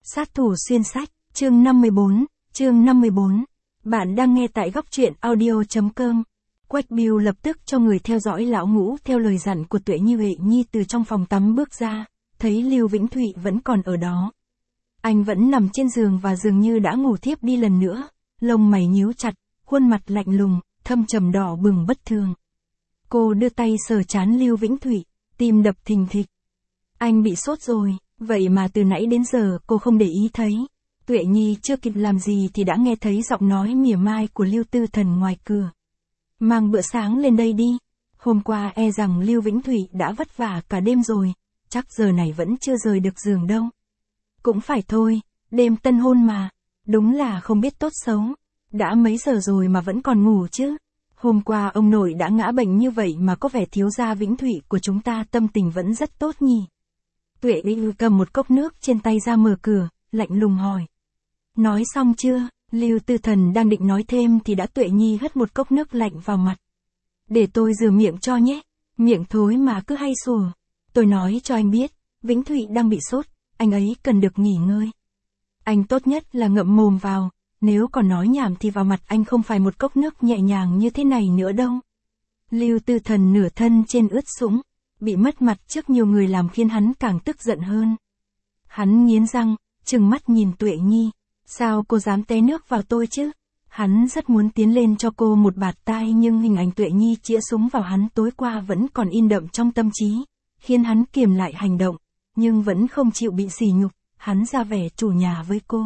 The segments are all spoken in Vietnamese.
Sát thủ xuyên sách, chương 54. Bạn đang nghe tại góc truyện audio.com. Quách Bưu lập tức cho người theo dõi lão Ngũ theo lời dặn của Tuệ Nhi. Huệ Nhi từ trong phòng tắm bước ra, thấy Lưu Vĩnh Thụy vẫn còn ở đó. Anh vẫn nằm trên giường và dường như đã ngủ thiếp đi lần nữa, lông mày nhíu chặt, khuôn mặt lạnh lùng, thâm trầm đỏ bừng bất thường. Cô đưa tay sờ trán Lưu Vĩnh Thụy, tim đập thình thịch. Anh bị sốt rồi, vậy mà từ nãy đến giờ cô không để ý thấy. Tuệ Nhi chưa kịp làm gì thì đã nghe thấy giọng nói mỉa mai của Lưu Tư Thần ngoài cửa. Mang bữa sáng lên đây đi. Hôm qua e rằng Lưu Vĩnh Thụy đã vất vả cả đêm rồi, chắc giờ này vẫn chưa rời được giường đâu. Cũng phải thôi, đêm tân hôn mà, đúng là không biết tốt xấu. Đã mấy giờ rồi mà vẫn còn ngủ chứ. Hôm qua ông nội đã ngã bệnh như vậy mà có vẻ thiếu gia Vĩnh Thụy của chúng ta tâm tình vẫn rất tốt nhỉ. Tuệ Nhi cầm một cốc nước trên tay ra mở cửa, lạnh lùng hỏi. Nói xong chưa? Lưu Tư Thần đang định nói thêm thì đã Tuệ Nhi hất một cốc nước lạnh vào mặt. Để tôi rửa miệng cho nhé, miệng thối mà cứ hay sủa. Tôi nói cho anh biết, Vĩnh Thụy đang bị sốt, anh ấy cần được nghỉ ngơi. Anh tốt nhất là ngậm mồm vào, nếu còn nói nhảm thì vào mặt anh không phải một cốc nước nhẹ nhàng như thế này nữa đâu. Lưu Tư Thần nửa thân trên ướt sũng, bị mất mặt trước nhiều người làm khiến hắn càng tức giận hơn. Hắn nghiến răng, trừng mắt nhìn Tuệ Nhi. Sao cô dám té nước vào tôi chứ? Hắn rất muốn tiến lên cho cô một bạt tai nhưng hình ảnh Tuệ Nhi chĩa súng vào hắn tối qua vẫn còn in đậm trong tâm trí, khiến hắn kiềm lại hành động, nhưng vẫn không chịu bị sỉ nhục, hắn ra vẻ chủ nhà với cô.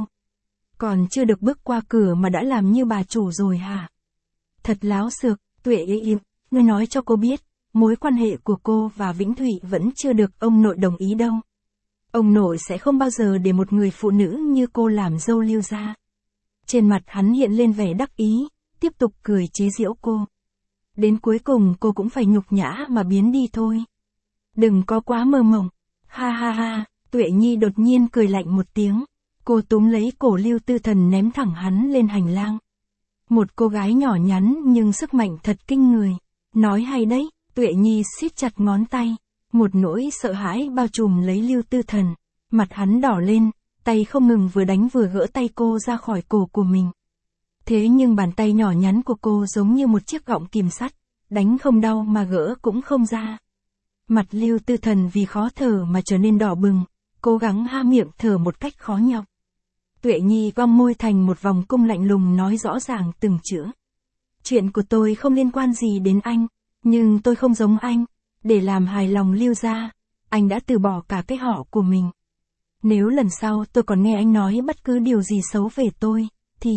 Còn chưa được bước qua cửa mà đã làm như bà chủ rồi hả? Thật láo xược. Tuệ im, ngươi nói cho cô biết, mối quan hệ của cô và Vĩnh Thụy vẫn chưa được ông nội đồng ý đâu. Ông nội sẽ không bao giờ để một người phụ nữ như cô làm dâu Lưu gia. Trên mặt hắn hiện lên vẻ đắc ý, tiếp tục cười chế giễu cô. Đến cuối cùng cô cũng phải nhục nhã mà biến đi thôi. Đừng có quá mơ mộng. Ha ha ha, Tuệ Nhi đột nhiên cười lạnh một tiếng. Cô túm lấy cổ Lưu Tư Thần ném thẳng hắn lên hành lang. Một cô gái nhỏ nhắn nhưng sức mạnh thật kinh người. Nói hay đấy, Tuệ Nhi siết chặt ngón tay. Một nỗi sợ hãi bao trùm lấy Lưu Tư Thần. Mặt hắn đỏ lên, tay không ngừng vừa đánh vừa gỡ tay cô ra khỏi cổ của mình. Thế nhưng bàn tay nhỏ nhắn của cô giống như một chiếc gọng kìm sắt, đánh không đau mà gỡ cũng không ra. Mặt Lưu Tư Thần vì khó thở mà trở nên đỏ bừng, cố gắng há miệng thở một cách khó nhọc. Tuệ Nhi cong môi thành một vòng cung lạnh lùng nói rõ ràng từng chữ. Chuyện của tôi không liên quan gì đến anh, nhưng tôi không giống anh. Để làm hài lòng Lưu gia, anh đã từ bỏ cả cái họ của mình. Nếu lần sau tôi còn nghe anh nói bất cứ điều gì xấu về tôi, thì...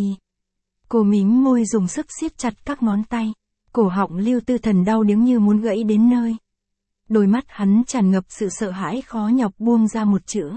Cô mím môi dùng sức siết chặt các ngón tay. Cổ họng Lưu Tư Thần đau điếng như muốn gãy đến nơi. Đôi mắt hắn tràn ngập sự sợ hãi khó nhọc buông ra một chữ.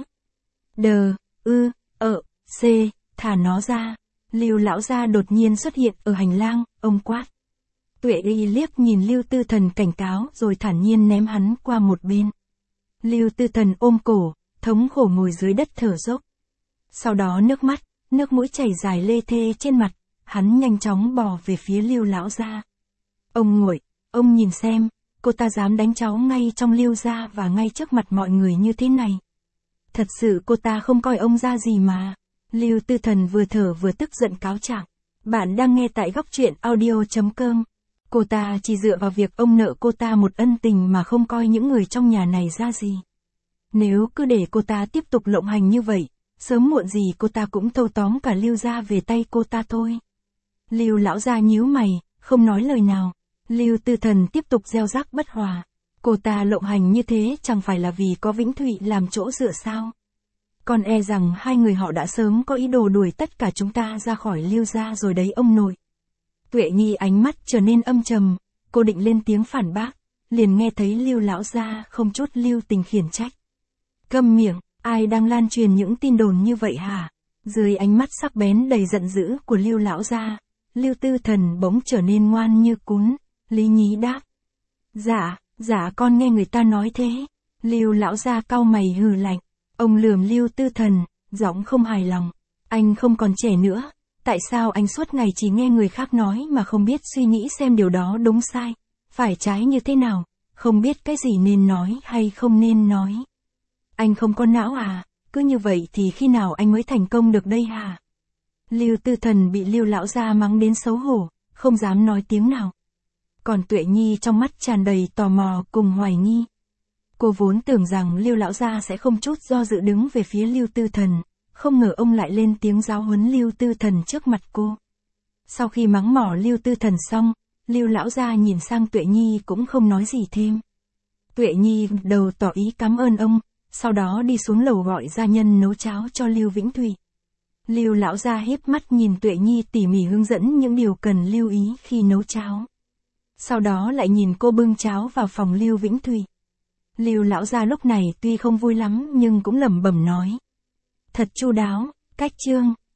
C, thả nó ra. Lưu lão gia đột nhiên xuất hiện ở hành lang, ông quát. Tuệ Nhi liếc nhìn Lưu Tư Thần cảnh cáo rồi thản nhiên ném hắn qua một bên. Lưu Tư Thần ôm cổ, thống khổ ngồi dưới đất thở dốc. Sau đó nước mũi chảy dài lê thê trên mặt, hắn nhanh chóng bò về phía Lưu lão gia. Ông nguội, ông nhìn xem, cô ta dám đánh cháu ngay trong Lưu gia và ngay trước mặt mọi người như thế này. Thật sự cô ta không coi ông ra gì mà. Lưu Tư Thần vừa thở vừa tức giận cáo trạng. Bạn đang nghe tại góc truyện audio.com. Cô ta chỉ dựa vào việc ông nợ cô ta một ân tình mà không coi những người trong nhà này ra gì. Nếu cứ để cô ta tiếp tục lộng hành như vậy, sớm muộn gì cô ta cũng thâu tóm cả Lưu gia về tay cô ta thôi. Lưu lão gia nhíu mày, không nói lời nào. Lưu Tư Thần tiếp tục gieo rắc bất hòa. Cô ta lộng hành như thế chẳng phải là vì có Vĩnh Thụy làm chỗ dựa sao? Con e rằng hai người họ đã sớm có ý đồ đuổi tất cả chúng ta ra khỏi Lưu gia rồi đấy ông nội. Tuệ Nhi ánh mắt trở nên âm trầm, cô định lên tiếng phản bác, liền nghe thấy Lưu lão gia không chút lưu tình khiển trách. Câm miệng, ai đang lan truyền những tin đồn như vậy hả? Dưới ánh mắt sắc bén đầy giận dữ của Lưu lão gia, Lưu Tư Thần bỗng trở nên ngoan như cún. Lý nhí đáp. Dạ con nghe người ta nói thế. Lưu lão gia cau mày hừ lạnh. Ông lườm Lưu Tư Thần, giọng không hài lòng. Anh không còn trẻ nữa, tại sao anh suốt ngày chỉ nghe người khác nói mà không biết suy nghĩ xem điều đó đúng sai, phải trái như thế nào, không biết cái gì nên nói hay không nên nói. Anh không có não à? cứ như vậy thì khi nào anh mới thành công được đây hả? Lưu Tư Thần bị Lưu lão gia mắng đến xấu hổ, không dám nói tiếng nào. Còn Tuệ Nhi trong mắt tràn đầy tò mò cùng hoài nghi. Cô vốn tưởng rằng Lưu lão gia sẽ không chút do dự đứng về phía Lưu Tư Thần, không ngờ ông lại lên tiếng giáo huấn Lưu Tư Thần trước mặt cô. Sau khi mắng mỏ Lưu Tư Thần xong, Lưu lão gia nhìn sang Tuệ Nhi cũng không nói gì thêm. Tuệ Nhi đầu tỏ ý cảm ơn ông, sau đó đi xuống lầu gọi gia nhân nấu cháo cho Lưu Vĩnh Thủy. Lưu lão gia híp mắt nhìn Tuệ Nhi tỉ mỉ hướng dẫn những điều cần lưu ý khi nấu cháo. Sau đó lại nhìn cô bưng cháo vào phòng Lưu Vĩnh Thủy. Lưu lão gia lúc này tuy không vui lắm nhưng cũng lẩm bẩm nói. Thật chu đáo, cách chương,